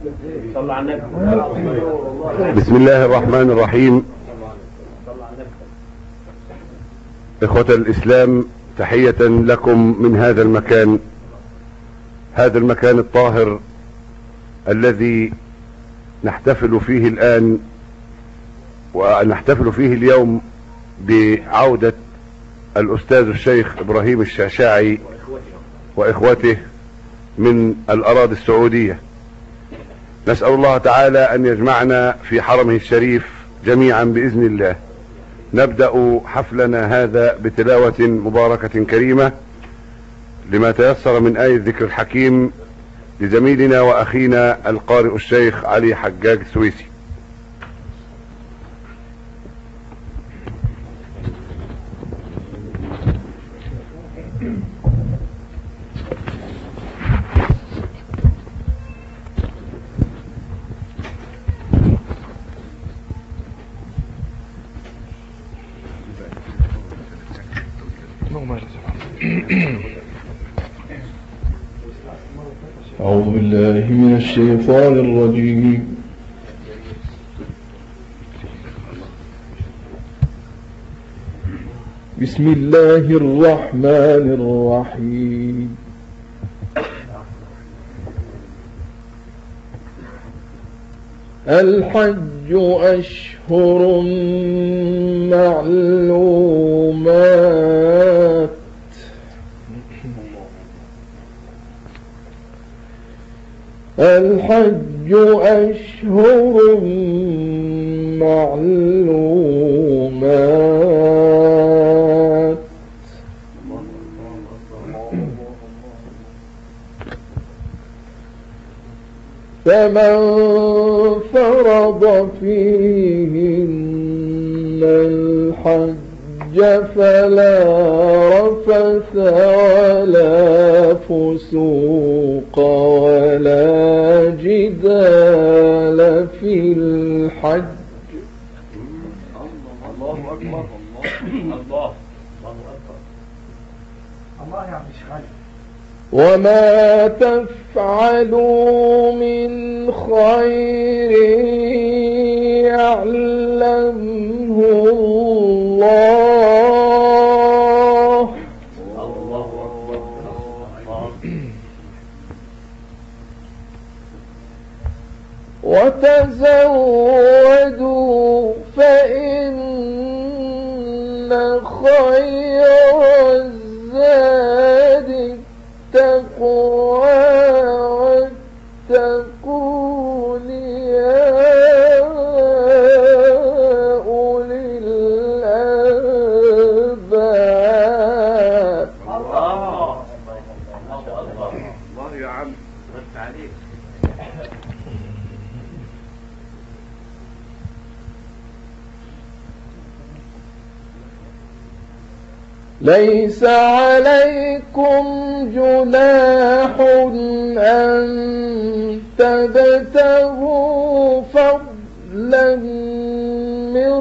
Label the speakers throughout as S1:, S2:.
S1: بسم الله الرحمن الرحيم. إخوة الإسلام، تحية لكم من هذا المكان الطاهر الذي نحتفل فيه الآن ونحتفل فيه اليوم بعودة الأستاذ الشيخ إبراهيم الشعشاعي وإخوته من الأراضي السعودية. نسأل الله تعالى أن يجمعنا في حرمه الشريف جميعا بإذن الله. نبدأ حفلنا هذا بتلاوة مباركة كريمة لما تيسر من آية ذكر الحكيم لزميلنا وأخينا القارئ الشيخ علي حجاج السويسي.
S2: أعوذ بالله من الشيطان الرجيم. بسم الله الرحمن الرحيم. الحج أشهر معلومات الحج أشهر معلومات فمن فرض فيهن الحج فلا رفث ولا فسوق ولا جدال في الحج. الله أكبر. الله أكبر. الله يا عم شغال. وما تفعلوا من خير يعلمه الله. الله أكبر. وتزودوا فإن خير الزاد التقوى واتقون يا أولي الألباب. الله يا عم رد عليك. ليس عليكم جناح أن تبتغوا فضلا من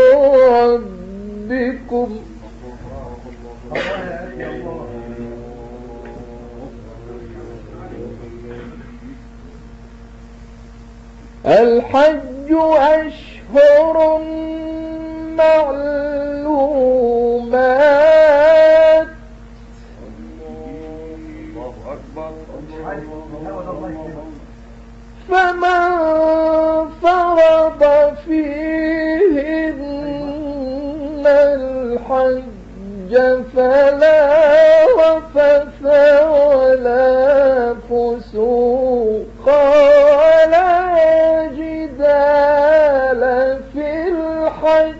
S2: ربكم. الحج أشهر معلومات فمن فرض فيهن الحج فلا رفث ولا فسوق ولا جدال في الحج.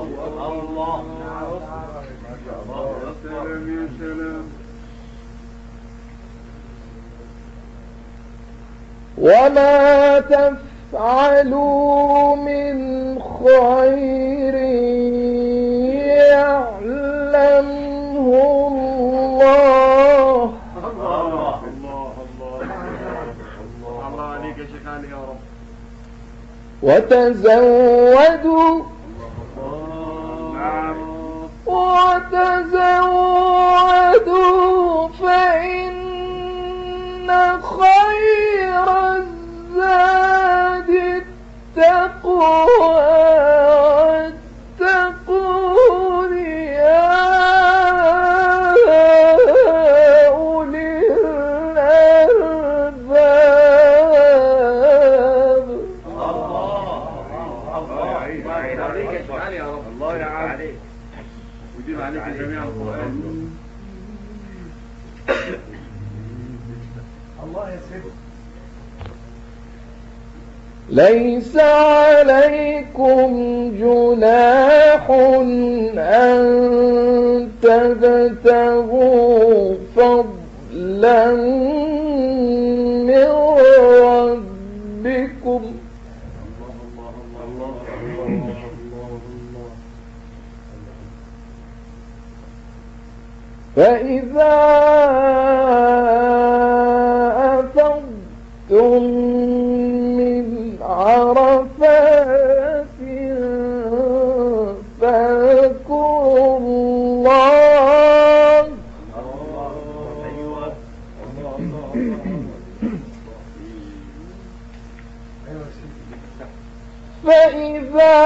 S2: وما تفعلوا من خير يعلمه الله. الله عليك يا شيخاني يا رب. وتزودوا فإن خير الزاد واتقون يا أولي الألباب.
S3: الله عليك يا شيخ علي، يا رب الله عليك ويديم عليك جميع القرآن. الله يا سيدي.
S2: ليس عليكم جناح أن تبتغوا فضلا من ربكم فإذا أفضتم من عرفات فاذكروا الله فإذا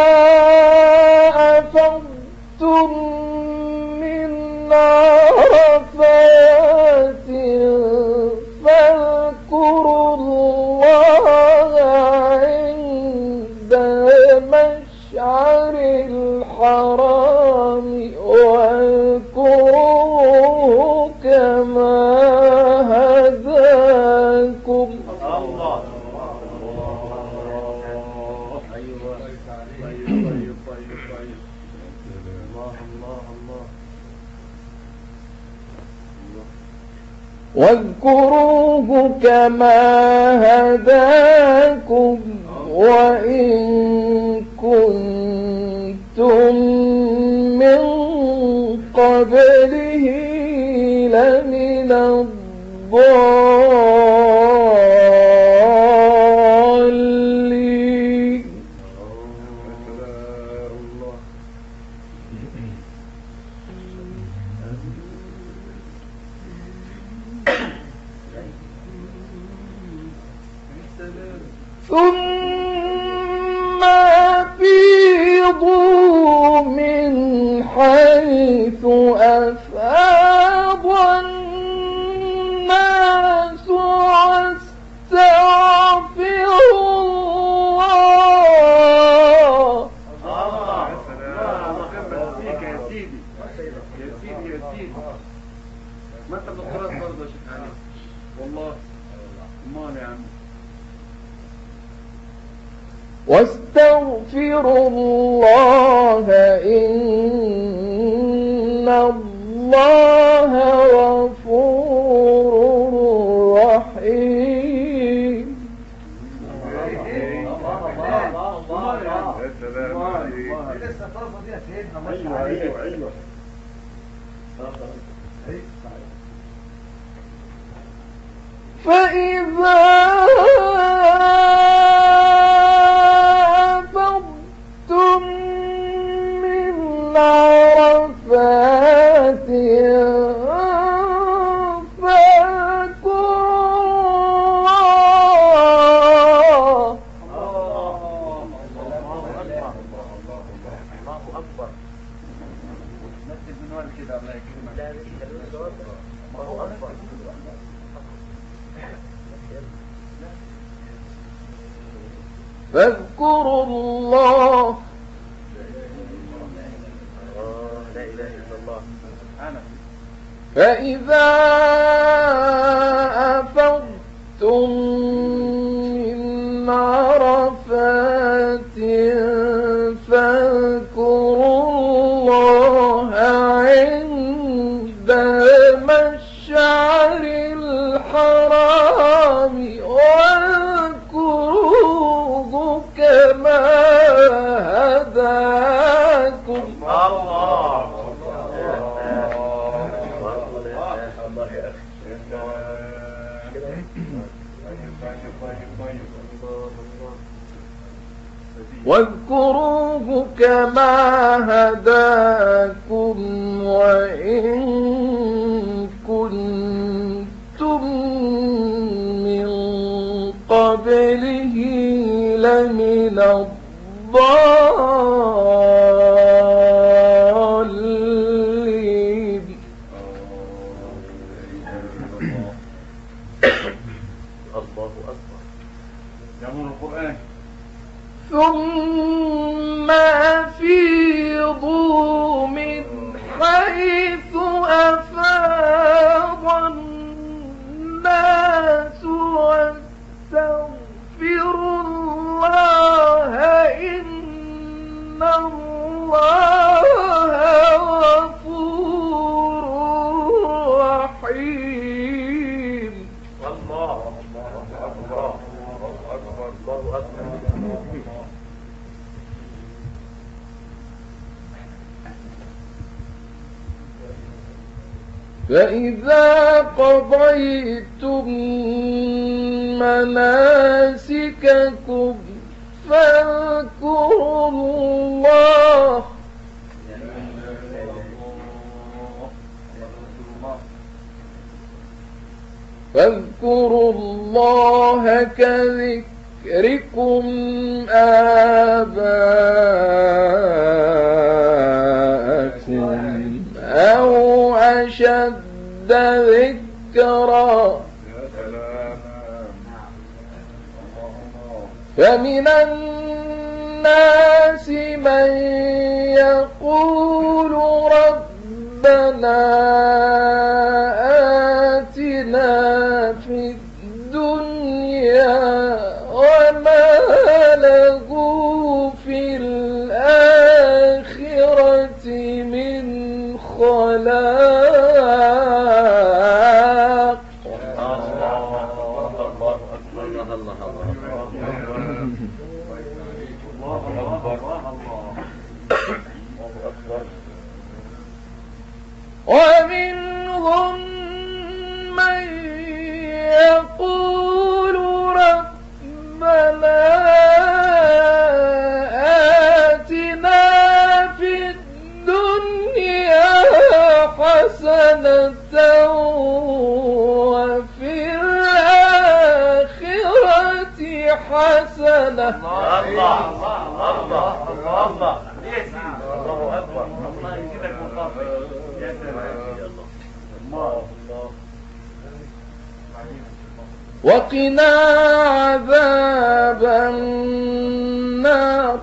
S2: أفضتم من عرفات فاذكروا الله عند مشعر الحرام واذكروه كما هداكم.
S3: الله
S2: واذكروه كما هداكم وإن كنتم من قبله لمن الضالين. ثم أفيضوا من حيث أفاض الناس واستغفروا الله.
S3: ما انت بتقرأ برضه يا شيخ علي والله امال يا عم.
S2: واستغفروا الله إن الله غفور رحيم.
S3: لسه الطرفه دي يا سيدنا ماشي عليك. ايوه
S2: فإذا أفضتم من عرفات فاذكروا الله فإذا أفضتم من عرفات فاذكروا الله عند مشعر الحرام واذكروه كما هداكم. واذكروه كما هداكم وإن كنتم من قبله لمن الضالين.
S3: الله أكبر. يمر القرآن.
S2: ثم أفيضوا من حيث أفاض الناس واستغفروا الله إن الله غفور رحيم.
S3: الله أكبر. الله أكبر.
S2: فإذا قضيتم مناسككم فاذكروا الله كذكركم آباءكم أو أشد ذكرا. فمن الناس من يقول ربنا آتنا في الدنيا وما له في الآخرة من خلاق. ومنهم من يقول ربنا آتنا في الدنيا حسنة وفي الآخرة حسنة.
S3: الله أكبر. الله يجزيك مصطفى. يا سلام. الله.
S2: وقنا عذاب النار.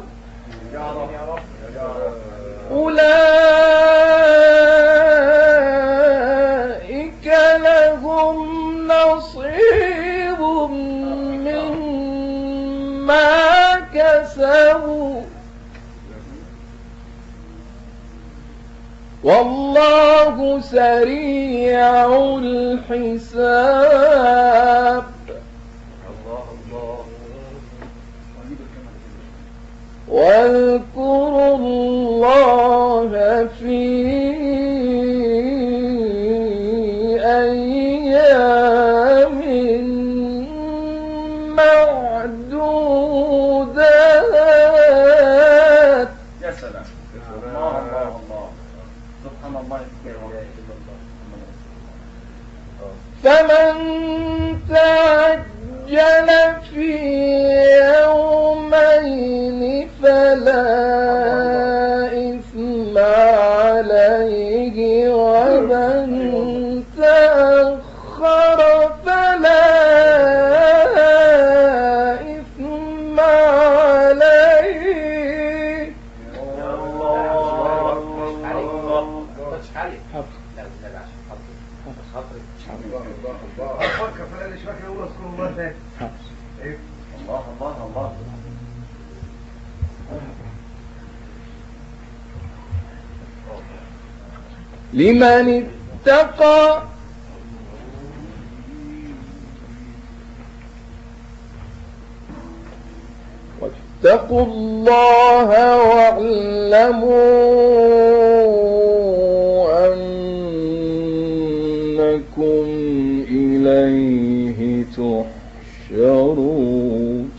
S2: أولئك لهم نصيب مما كسبوا والله سريع الحساب. واذكروا الله في أيام معدودات.
S3: يا سلام. الله. سبحان الله.
S2: فمن تعجل في يومين فلا إثم عليه ومن تأخر فلا إثم عليه.
S3: الله.
S2: لمن اتقى واتقوا الله واعلموا أنكم إليه تحشرون.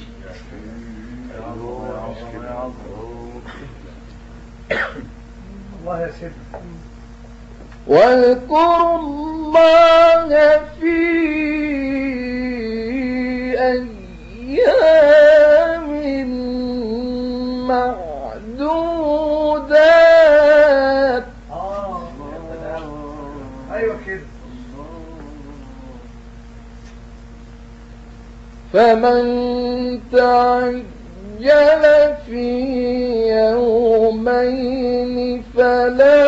S3: الله يا سيدي.
S2: واذكروا الله في أيام معدودات.
S3: ايوه كده.
S2: فمن تعجل في يومين فلا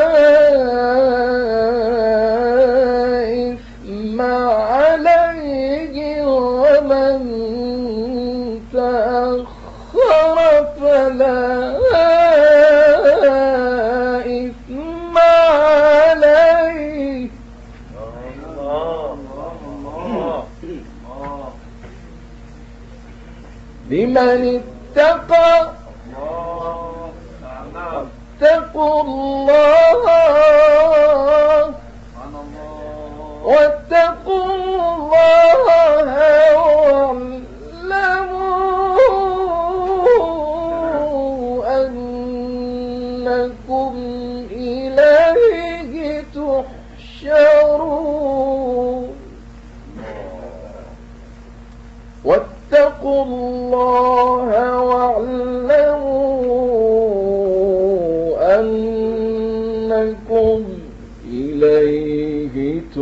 S2: إثم عليه، ومن تأخر فلا إثم عليه. لمن اتقى اتقوا الله واتقوا الله واعلموا أنكم إليه تحشرون. واتقوا الله واعلموا أنكم إليه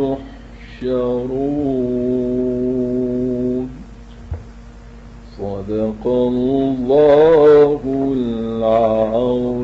S2: تحشرون. صدق الله العظيم.